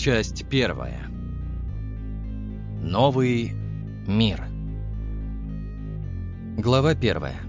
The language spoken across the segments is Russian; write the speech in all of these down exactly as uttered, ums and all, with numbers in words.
Часть первая. Новый мир. Глава первая.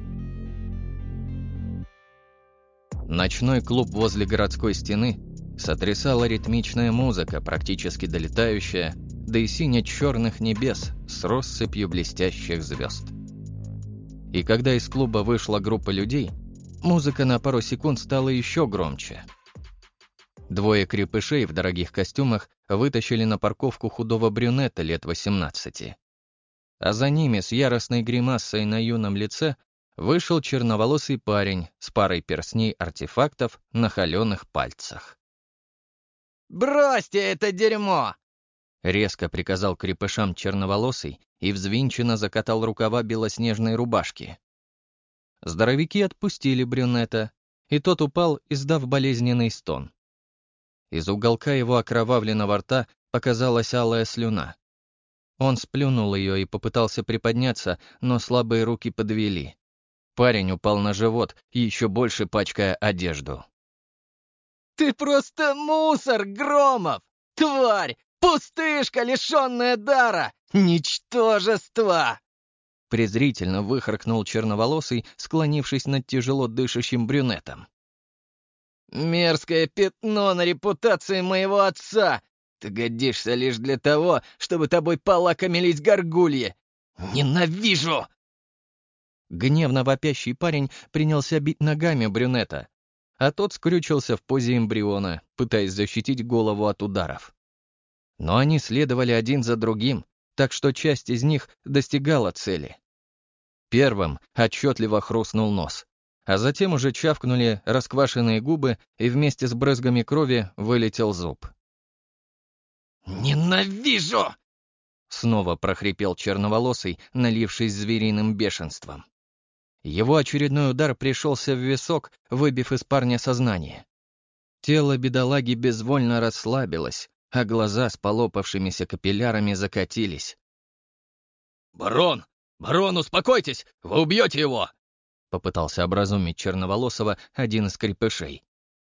Ночной клуб возле городской стены сотрясала ритмичная музыка, практически долетающая до и сине-черных небес с россыпью блестящих звезд. И когда из клуба вышла группа людей, музыка на пару секунд стала еще громче. Двое крепышей в дорогих костюмах вытащили на парковку худого брюнета лет восемнадцати. А за ними с яростной гримасой на юном лице вышел черноволосый парень с парой перстней-артефактов на холеных пальцах. «Бросьте это дерьмо!» — резко приказал крепышам черноволосый и взвинченно закатал рукава белоснежной рубашки. Здоровяки отпустили брюнета, и тот упал, издав болезненный стон. Из уголка его окровавленного рта показалась алая слюна. Он сплюнул ее и попытался приподняться, но слабые руки подвели. Парень упал на живот, еще больше пачкая одежду. «Ты просто мусор, Громов! Тварь! Пустышка, лишенная дара! Ничтожество!» Презрительно выхаркнул черноволосый, склонившись над тяжело дышащим брюнетом. «Мерзкое пятно на репутации моего отца! Ты годишься лишь для того, чтобы тобой полакомились горгульи! Ненавижу!» Гневно вопящий парень принялся бить ногами брюнета, а тот скрючился в позе эмбриона, пытаясь защитить голову от ударов. Но они следовали один за другим, так что часть из них достигала цели. Первым отчетливо хрустнул нос, а затем уже чавкнули расквашенные губы, и вместе с брызгами крови вылетел зуб. «Ненавижу!» Снова прохрипел черноволосый, налившись звериным бешенством. Его очередной удар пришелся в висок, выбив из парня сознание. Тело бедолаги безвольно расслабилось, а глаза с полопавшимися капиллярами закатились. «Барон! Барон, успокойтесь! Вы убьете его!» — попытался образумить черноволосого один из крепышей.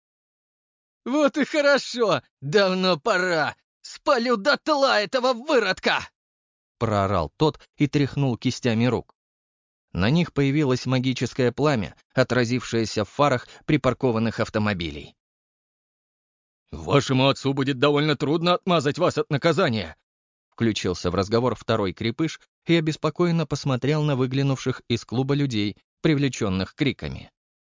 «Вот и хорошо! Давно пора! Спалю дотла этого выродка!» — проорал тот и тряхнул кистями рук. На них появилось магическое пламя, отразившееся в фарах припаркованных автомобилей. «Вашему отцу будет довольно трудно отмазать вас от наказания», — включился в разговор второй крепыш и обеспокоенно посмотрел на выглянувших из клуба людей, привлеченных криками.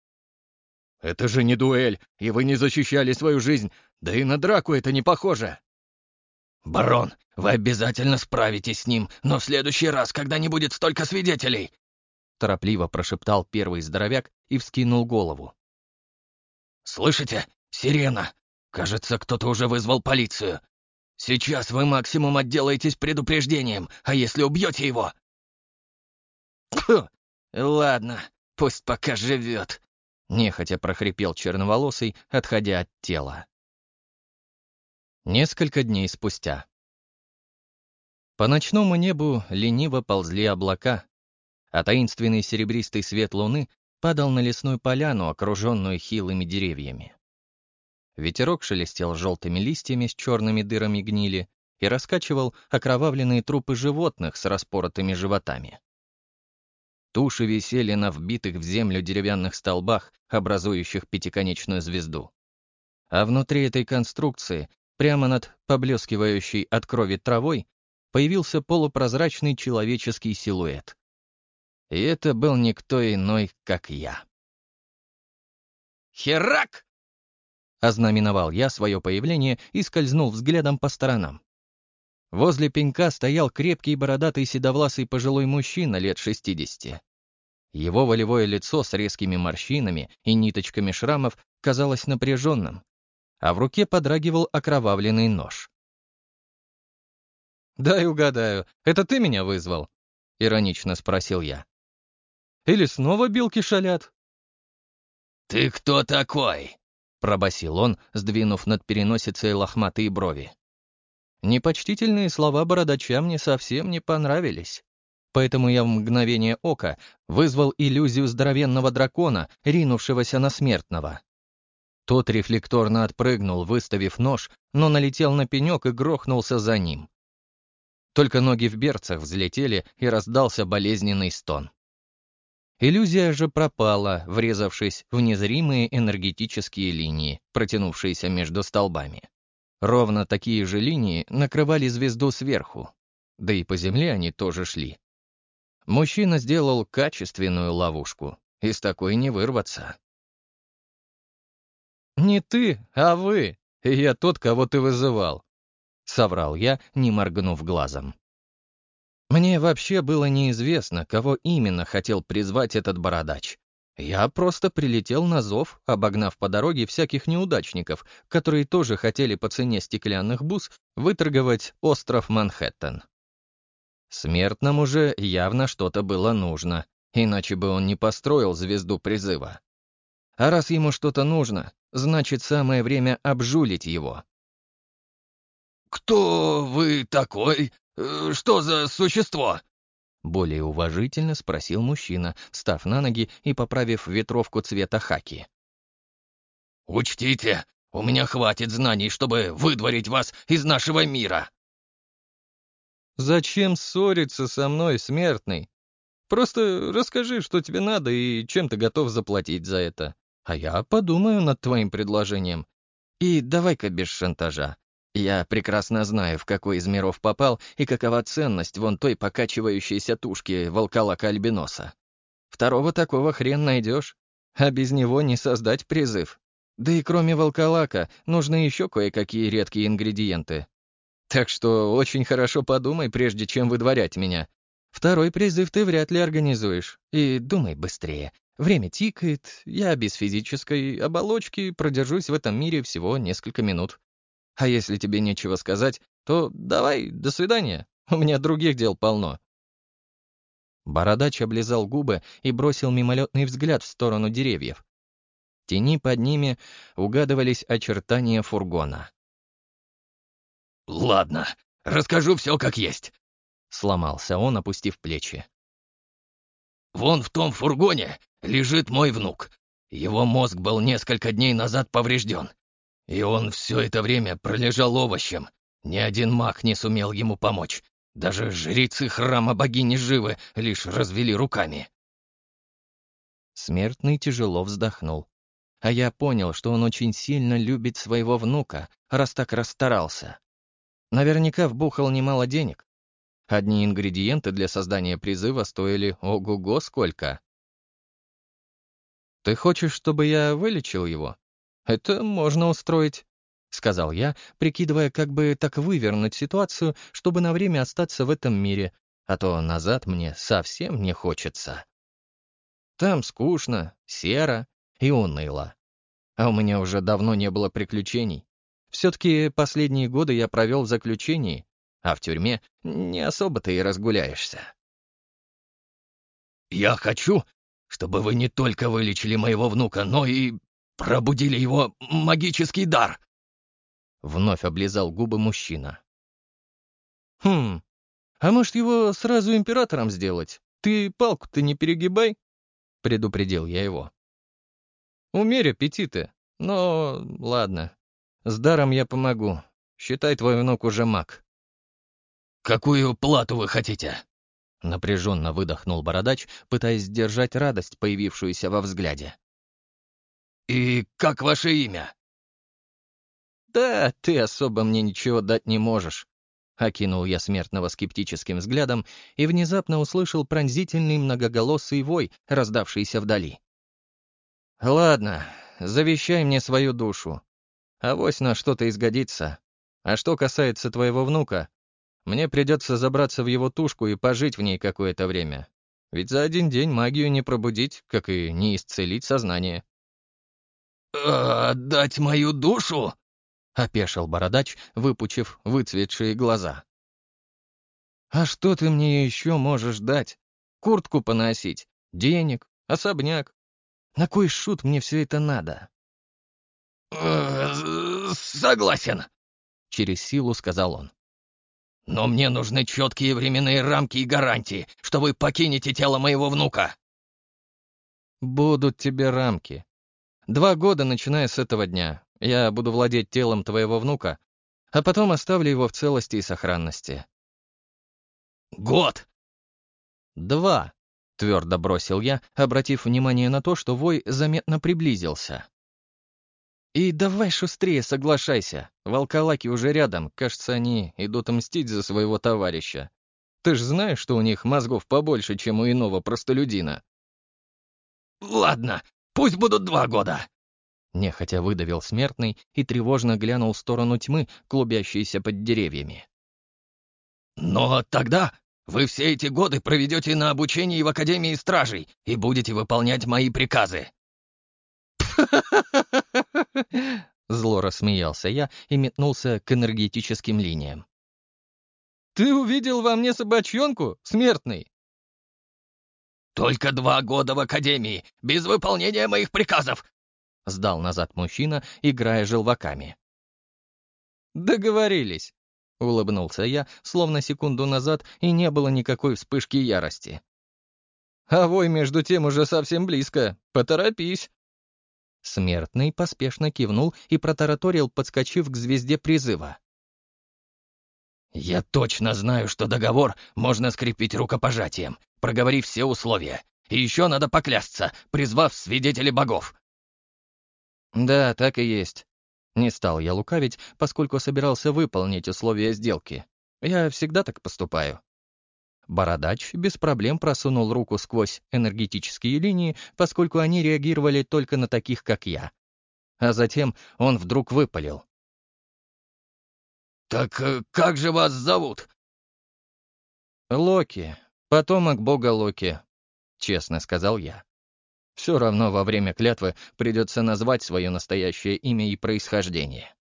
«Это же не дуэль, и вы не защищали свою жизнь, да и на драку это не похоже!» «Барон, вы обязательно справитесь с ним, но в следующий раз, когда не будет столько свидетелей!» Торопливо прошептал первый здоровяк и вскинул голову. «Слышите? Сирена! Кажется, кто-то уже вызвал полицию. Сейчас вы максимум отделаетесь предупреждением, а если убьете его...» «Фу! Ладно, пусть пока живет!» Нехотя прохрипел черноволосый, отходя от тела. Несколько дней спустя. По ночному небу лениво ползли облака, а таинственный серебристый свет луны падал на лесную поляну, окруженную хилыми деревьями. Ветерок шелестел желтыми листьями с черными дырами гнили и раскачивал окровавленные трупы животных с распоротыми животами. Туши висели на вбитых в землю деревянных столбах, образующих пятиконечную звезду. А внутри этой конструкции, прямо над поблескивающей от крови травой, появился полупрозрачный человеческий силуэт. И это был никто иной, как я. «Херак!» — ознаменовал я свое появление и скользнул взглядом по сторонам. Возле пенька стоял крепкий бородатый седовласый пожилой мужчина лет шестидесяти. Его волевое лицо с резкими морщинами и ниточками шрамов казалось напряженным, а в руке подрагивал окровавленный нож. «Дай угадаю, это ты меня вызвал?» — иронично спросил я. «Или снова билки шалят?» «Ты кто такой?» — пробасил он, сдвинув над переносицей лохматые брови. Непочтительные слова бородача мне совсем не понравились, поэтому я в мгновение ока вызвал иллюзию здоровенного дракона, ринувшегося на смертного. Тот рефлекторно отпрыгнул, выставив нож, но налетел на пенек и грохнулся за ним. Только ноги в берцах взлетели, и раздался болезненный стон. Иллюзия же пропала, врезавшись в незримые энергетические линии, протянувшиеся между столбами. Ровно такие же линии накрывали звезду сверху, да и по земле они тоже шли. Мужчина сделал качественную ловушку, из такой не вырваться. «Не ты, а вы. Я тот, кого ты вызывал», — соврал я, не моргнув глазом. Мне вообще было неизвестно, кого именно хотел призвать этот бородач. Я просто прилетел на зов, обогнав по дороге всяких неудачников, которые тоже хотели по цене стеклянных бус выторговать остров Манхэттен. Смертному же явно что-то было нужно, иначе бы он не построил звезду призыва. А раз ему что-то нужно, значит, самое время обжулить его. «Кто вы такой? Э, Что за существо?» Более уважительно спросил мужчина, встав на ноги и поправив ветровку цвета хаки. «Учтите, у меня хватит знаний, чтобы выдворить вас из нашего мира». «Зачем ссориться со мной, смертный? Просто расскажи, что тебе надо и чем ты готов заплатить за это. А я подумаю над твоим предложением. И давай-ка без шантажа. Я прекрасно знаю, в какой из миров попал и какова ценность вон той покачивающейся тушки волколака-альбиноса. Второго такого хрен найдешь, а без него не создать призыв. Да и кроме волколака нужны еще кое-какие редкие ингредиенты. Так что очень хорошо подумай, прежде чем выдворять меня. Второй призыв ты вряд ли организуешь. И думай быстрее. Время тикает, я без физической оболочки продержусь в этом мире всего несколько минут. А если тебе нечего сказать, то давай, до свидания. У меня других дел полно». Бородач облизал губы и бросил мимолетный взгляд в сторону деревьев. В тени под ними угадывались очертания фургона. «Ладно, расскажу все как есть», — сломался он, опустив плечи. «Вон в том фургоне лежит мой внук. Его мозг был несколько дней назад поврежден, и он все это время пролежал овощем. Ни один маг не сумел ему помочь. Даже жрецы храма богини Живы лишь развели руками». Смертный тяжело вздохнул. А я понял, что он очень сильно любит своего внука, раз так расстарался. Наверняка вбухал немало денег. Одни ингредиенты для создания призыва стоили ого-го сколько. «Ты хочешь, чтобы я вылечил его? Это можно устроить», — сказал я, прикидывая, как бы так вывернуть ситуацию, чтобы на время остаться в этом мире, а то назад мне совсем не хочется. Там скучно, серо и уныло. А у меня уже давно не было приключений. Все-таки последние годы я провел в заключении, а в тюрьме не особо-то и разгуляешься. «Я хочу, чтобы вы не только вылечили моего внука, но и пробудили его магический дар». Вновь облизал губы мужчина. «Хм, а может его сразу императором сделать? Ты палку-то не перегибай», — предупредил я его. «Умерь аппетиты, но ладно. С даром я помогу. Считай, твой внук уже маг». «Какую плату вы хотите?» Напряженно выдохнул бородач, пытаясь сдержать радость, появившуюся во взгляде. «И как ваше имя?» «Да, ты особо мне ничего дать не можешь», — окинул я смертного скептическим взглядом и внезапно услышал пронзительный многоголосый вой, раздавшийся вдали. «Ладно, завещай мне свою душу. Авось на что-то изгодится. А что касается твоего внука, мне придется забраться в его тушку и пожить в ней какое-то время. Ведь за один день магию не пробудить, как и не исцелить сознание». «А, «Отдать мою душу?» — опешил бородач, выпучив выцветшие глаза. «А что ты мне еще можешь дать? Куртку поносить, денег, особняк? На кой шут мне все это надо?» Э, «Согласен», — через силу сказал он. «но мне нужны четкие временные рамки и гарантии, что вы покинете тело моего внука». «Будут тебе рамки. Два года, начиная с этого дня, я буду владеть телом твоего внука, а потом оставлю его в целости и сохранности». «Год!» «Два», — твердо бросил я, обратив внимание на то, что вой заметно приблизился. «И давай шустрее соглашайся. Волколаки уже рядом, кажется, они идут мстить за своего товарища. Ты ж знаешь, что у них мозгов побольше, чем у иного простолюдина». «Ладно, пусть будут два года!» Нехотя выдавил смертный и тревожно глянул в сторону тьмы, клубящейся под деревьями. «Но тогда вы все эти годы проведете на обучении в Академии Стражей и будете выполнять мои приказы». Зло рассмеялся я и метнулся к энергетическим линиям. «Ты увидел во мне собачонку, смертный?» «Только два года в Академии, без выполнения моих приказов!» — сдал назад мужчина, играя желваками. «Договорились», — улыбнулся я, словно секунду назад, и не было никакой вспышки ярости. «А вой, между тем, уже совсем близко. Поторопись». Смертный поспешно кивнул и протараторил, подскочив к звезде призыва. «Я точно знаю, что договор можно скрепить рукопожатием, проговорив все условия. И еще надо поклясться, призвав свидетелей богов». «Да, так и есть». Не стал я лукавить, поскольку собирался выполнить условия сделки. Я всегда так поступаю. Бородач без проблем просунул руку сквозь энергетические линии, поскольку они реагировали только на таких, как я. А затем он вдруг выпалил. «Так э, как же вас зовут?» «Локи, потомок бога Локи», — честно сказал я. Все равно во время клятвы придется назвать свое настоящее имя и происхождение.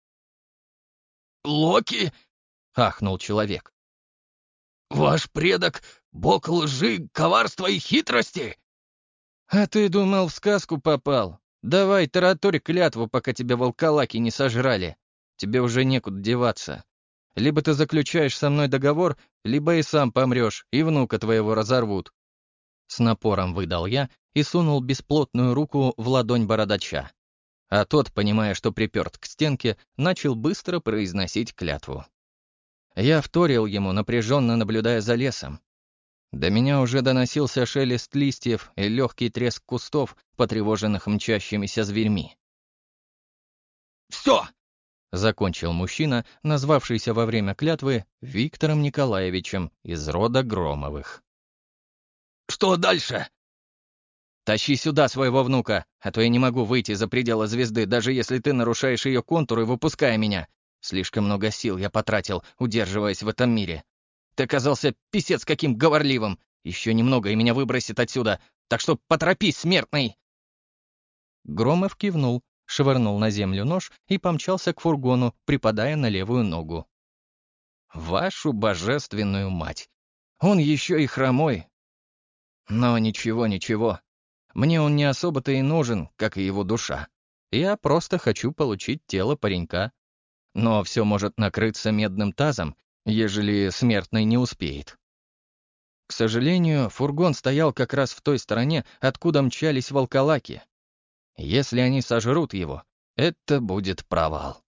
«Локи?» — ахнул человек. «Ваш предок — бог лжи, коварства и хитрости?» «А ты думал, в сказку попал? Давай, тараторь клятву, пока тебя волколаки не сожрали. Тебе уже некуда деваться. Либо ты заключаешь со мной договор, либо и сам помрешь, и внука твоего разорвут». С напором выдал я и сунул бесплотную руку в ладонь бородача. А тот, понимая, что приперт к стенке, начал быстро произносить клятву. Я вторил ему, напряженно наблюдая за лесом. До меня уже доносился шелест листьев и легкий треск кустов, потревоженных мчащимися зверьми. «Все!» — закончил мужчина, назвавшийся во время клятвы Виктором Николаевичем из рода Громовых. «Что дальше?» «Тащи сюда своего внука, а то я не могу выйти за пределы звезды, даже если ты нарушаешь ее контуры, выпуская меня. Слишком много сил я потратил, удерживаясь в этом мире. Ты оказался писец каким говорливым. Еще немного, и меня выбросит отсюда, так что поторопись, смертный!» Громов кивнул, швырнул на землю нож и помчался к фургону, припадая на левую ногу. «Вашу божественную мать! Он еще и хромой!» Но ничего, ничего. Мне он не особо-то и нужен, как и его душа. Я просто хочу получить тело паренька. Но все может накрыться медным тазом, ежели смертный не успеет. К сожалению, фургон стоял как раз в той стороне, откуда мчались волколаки. Если они сожрут его, это будет провал.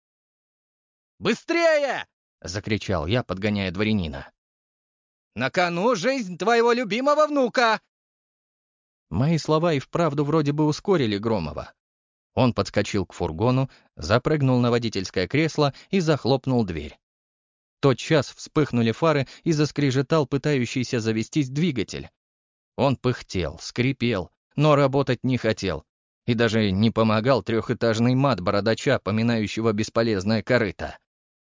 «Быстрее!» — Закричал я, подгоняя дворянина. «На кону жизнь твоего любимого внука!» Мои слова и вправду вроде бы ускорили Громова. Он подскочил к фургону, запрыгнул на водительское кресло и захлопнул дверь. Тотчас вспыхнули фары и заскрежетал пытающийся завестись двигатель. Он пыхтел, скрипел, но работать не хотел. И даже не помогал трехэтажный мат бородача, поминающего бесполезное корыто.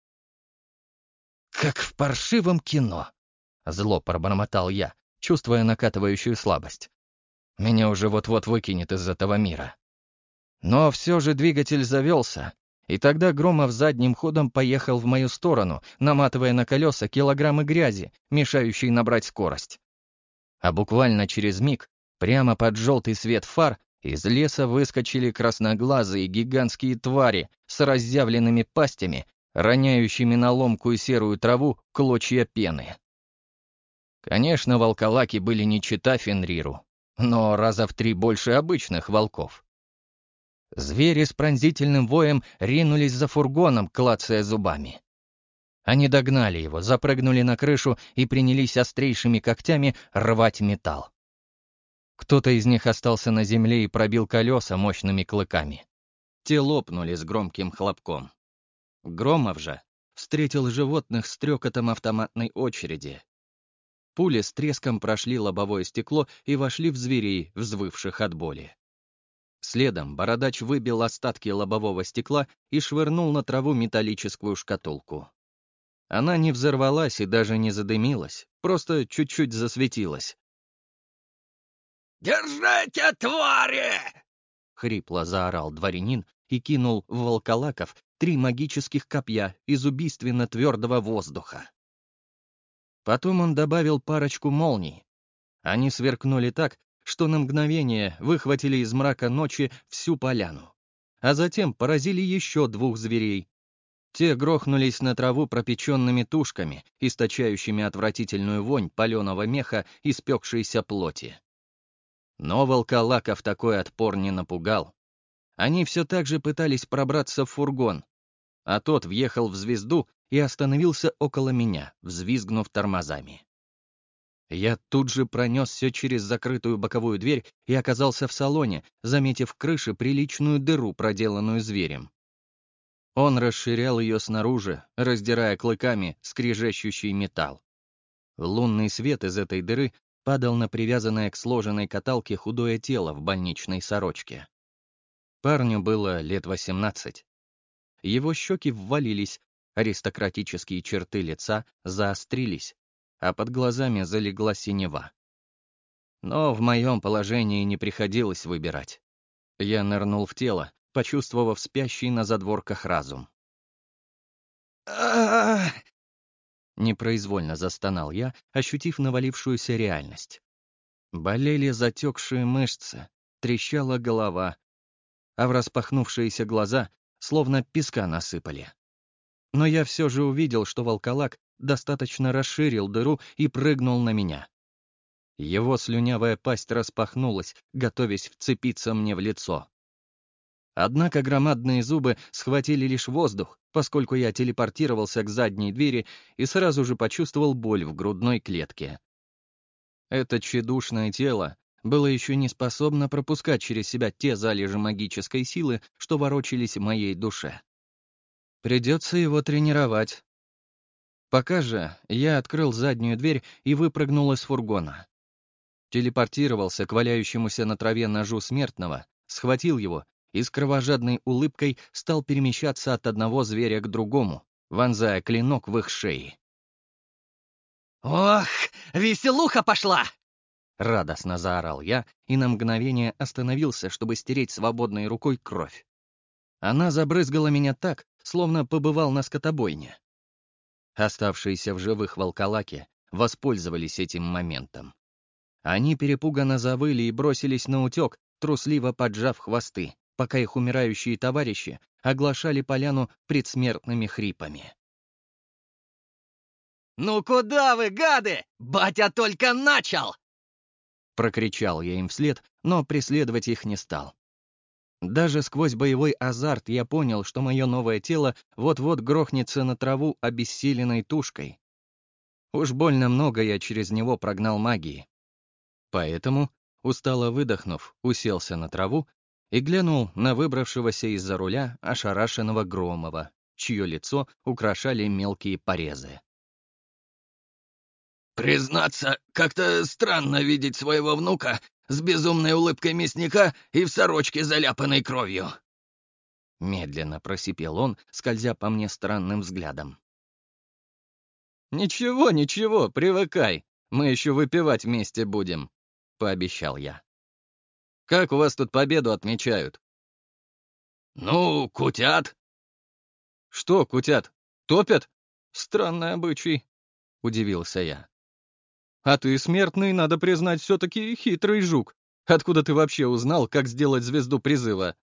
«Как в паршивом кино!» — зло пробормотал я, чувствуя накатывающую слабость. Меня уже вот-вот выкинет из этого мира. Но все же двигатель завелся, и тогда Громов задним ходом поехал в мою сторону, наматывая на колеса килограммы грязи, мешающие набрать скорость. А буквально через миг, прямо под желтый свет фар, из леса выскочили красноглазые гигантские твари с разъявленными пастями, роняющими на ломкую серую траву клочья пены. Конечно, волколаки были не чета Фенриру, но раза в три больше обычных волков. Звери с пронзительным воем ринулись за фургоном, клацая зубами. Они догнали его, запрыгнули на крышу и принялись острейшими когтями рвать металл. Кто-то из них остался на земле и пробил колеса мощными клыками. Те лопнули с громким хлопком. Громов же встретил животных с трёкотом автоматной очереди. Пули с треском прошли лобовое стекло и вошли в зверей, взвывших от боли. Следом бородач выбил остатки лобового стекла и швырнул на траву металлическую шкатулку. Она не взорвалась и даже не задымилась, просто чуть-чуть засветилась. «Держите, твари!» — хрипло заорал дворянин и кинул в волколаков три магических копья из убийственно твердого воздуха. Потом он добавил парочку молний. Они сверкнули так, что на мгновение выхватили из мрака ночи всю поляну, а затем поразили еще двух зверей. Те грохнулись на траву пропеченными тушками, источающими отвратительную вонь паленого меха и спекшейся плоти. Но волколаков такой отпор не напугал. Они все так же пытались пробраться в фургон, а тот въехал в звезду и остановился около меня, взвизгнув тормозами. Я тут же пронесся через закрытую боковую дверь и оказался в салоне, заметив в крыше приличную дыру, проделанную зверем. Он расширял ее снаружи, раздирая клыками скрежещущий металл. Лунный свет из этой дыры падал на привязанное к сложенной каталке худое тело в больничной сорочке. Парню было лет восемнадцать. Его щеки ввалились, аристократические черты лица заострились, а под глазами залегла синева. Но в моем положении не приходилось выбирать. Я нырнул в тело, почувствовав спящий на задворках разум. А-а-а! Непроизвольно застонал я, ощутив навалившуюся реальность. Болели затекшие мышцы, трещала голова, а в распахнувшиеся глаза словно песка насыпали. Но я все же увидел, что волколак достаточно расширил дыру и прыгнул на меня. Его слюнявая пасть распахнулась, готовясь вцепиться мне в лицо. Однако громадные зубы схватили лишь воздух, поскольку я телепортировался к задней двери и сразу же почувствовал боль в грудной клетке. Это тщедушное тело было еще не способно пропускать через себя те залежи магической силы, что ворочались в моей душе. Придется его тренировать. Пока же я открыл заднюю дверь и выпрыгнул из фургона. Телепортировался к валяющемуся на траве ножу смертного, схватил его и с кровожадной улыбкой стал перемещаться от одного зверя к другому, вонзая клинок в их шеи. «Ох, веселуха пошла!» Радостно заорал я и на мгновение остановился, чтобы стереть свободной рукой кровь. Она забрызгала меня так, словно побывал на скотобойне. Оставшиеся в живых волколаки воспользовались этим моментом. Они перепуганно завыли и бросились на утек, трусливо поджав хвосты, пока их умирающие товарищи оглашали поляну предсмертными хрипами. «Ну куда вы, гады? Батя только начал!» Прокричал я им вслед, но преследовать их не стал. Даже сквозь боевой азарт я понял, что мое новое тело вот-вот грохнется на траву обессиленной тушкой. Уж больно много я через него прогнал магии. Поэтому, устало выдохнув, уселся на траву и глянул на выбравшегося из-за руля ошарашенного Громова, чье лицо украшали мелкие порезы. «Признаться, как-то странно видеть своего внука с безумной улыбкой мясника и в сорочке, заляпанной кровью». Медленно просипел он, скользя по мне странным взглядом. «Ничего, ничего, привыкай. Мы еще выпивать вместе будем», — пообещал я. «Как у вас тут победу отмечают?» «Ну, кутят». «Что кутят? Топят? Странный обычай», — удивился я. «А ты, смертный, надо признать, все-таки хитрый жук. Откуда ты вообще узнал, как сделать звезду призыва?»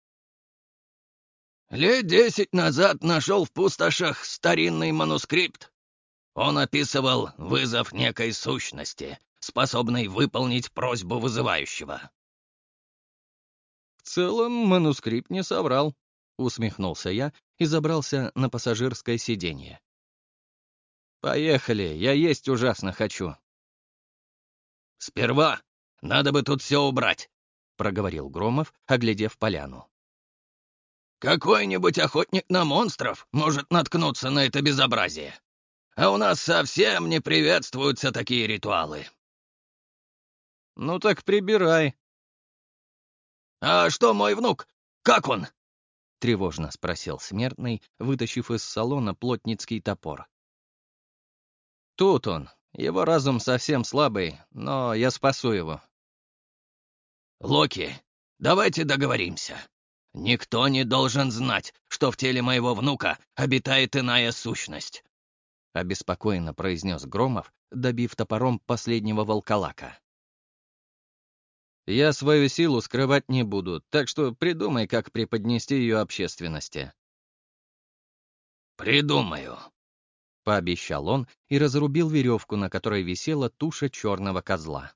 «Лет десять назад нашел в пустошах старинный манускрипт. Он описывал вызов некой сущности, способной выполнить просьбу вызывающего». В целом, манускрипт не соврал, усмехнулся я и забрался на пассажирское сиденье. Поехали, я есть ужасно хочу. «Сперва надо бы тут все убрать», — проговорил Громов, оглядев поляну. «Какой-нибудь охотник на монстров может наткнуться на это безобразие. А у нас совсем не приветствуются такие ритуалы». Ну так прибирай. «А что мой внук? Как он?» — тревожно спросил смертный, вытащив из салона плотницкий топор. «Тут он. Его разум совсем слабый, но я спасу его». «Локи, давайте договоримся. Никто не должен знать, что в теле моего внука обитает иная сущность», — обеспокоенно произнес Громов, добив топором последнего волколака. «Я свою силу скрывать не буду, так что придумай, как преподнести ее общественности». «Придумаю», — пообещал он и разрубил веревку, на которой висела туша черного козла.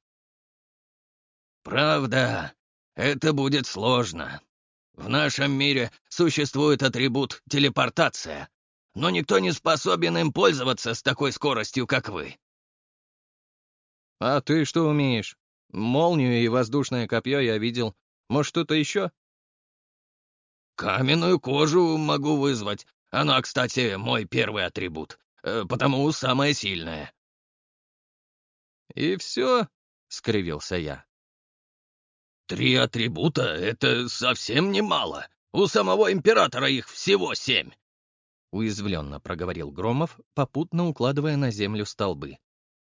«Правда, это будет сложно. В нашем мире существует атрибут телепортация, но никто не способен им пользоваться с такой скоростью, как вы». «А ты что умеешь? Молнию и воздушное копье я видел. Может, что-то еще?» «Каменную кожу могу вызвать. Она, кстати, мой первый атрибут, э, потому самая сильная». «И все?» — скривился я. «Три атрибута — это совсем немало. У самого императора их всего семь», — уязвленно проговорил Громов, попутно укладывая на землю столбы.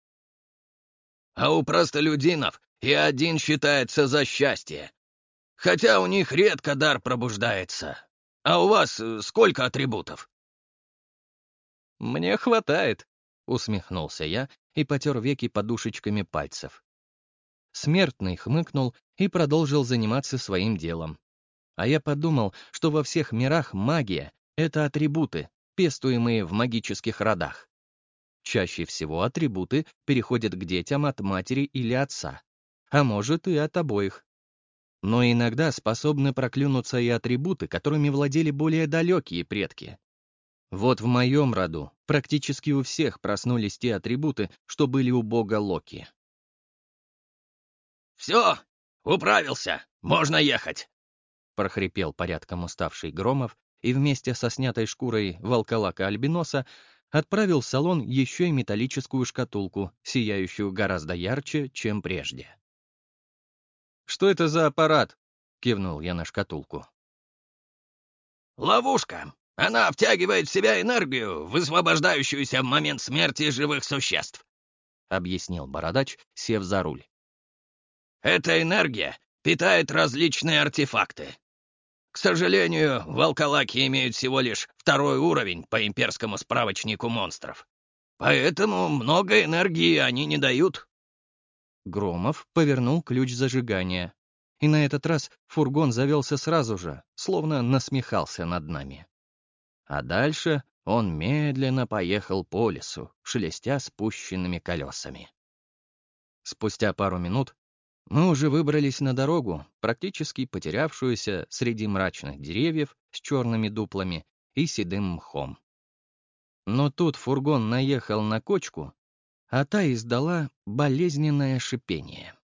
«А у простолюдинов и один считается за счастье. Хотя у них редко дар пробуждается. А у вас э, сколько атрибутов?» «Мне хватает», — усмехнулся я и потер веки подушечками пальцев. Смертный хмыкнул и продолжил заниматься своим делом. А я подумал, что во всех мирах магия — это атрибуты, пестуемые в магических родах. Чаще всего атрибуты переходят к детям от матери или отца, а может и от обоих. Но иногда способны проклюнуться и атрибуты, которыми владели более далекие предки. Вот в моем роду практически у всех проснулись те атрибуты, что были у бога Локи. «Все, управился, можно ехать», — прохрипел порядком уставший Громов и вместе со снятой шкурой волколака-альбиноса отправил в салон еще и металлическую шкатулку, сияющую гораздо ярче, чем прежде. «Что это за аппарат?» — кивнул я на шкатулку. «Ловушка. Она втягивает в себя энергию, высвобождающуюся в момент смерти живых существ», — объяснил бородач, сев за руль. «Эта энергия питает различные артефакты. К сожалению, волколаки имеют всего лишь второй уровень по имперскому справочнику монстров. Поэтому много энергии они не дают». Громов повернул ключ зажигания, и на этот раз фургон завелся сразу же, словно насмехался над нами. А дальше он медленно поехал по лесу, шелестя спущенными колесами. Спустя пару минут мы уже выбрались на дорогу, практически потерявшуюся среди мрачных деревьев с черными дуплами и седым мхом. Но тут фургон наехал на кочку, а та издала болезненное шипение.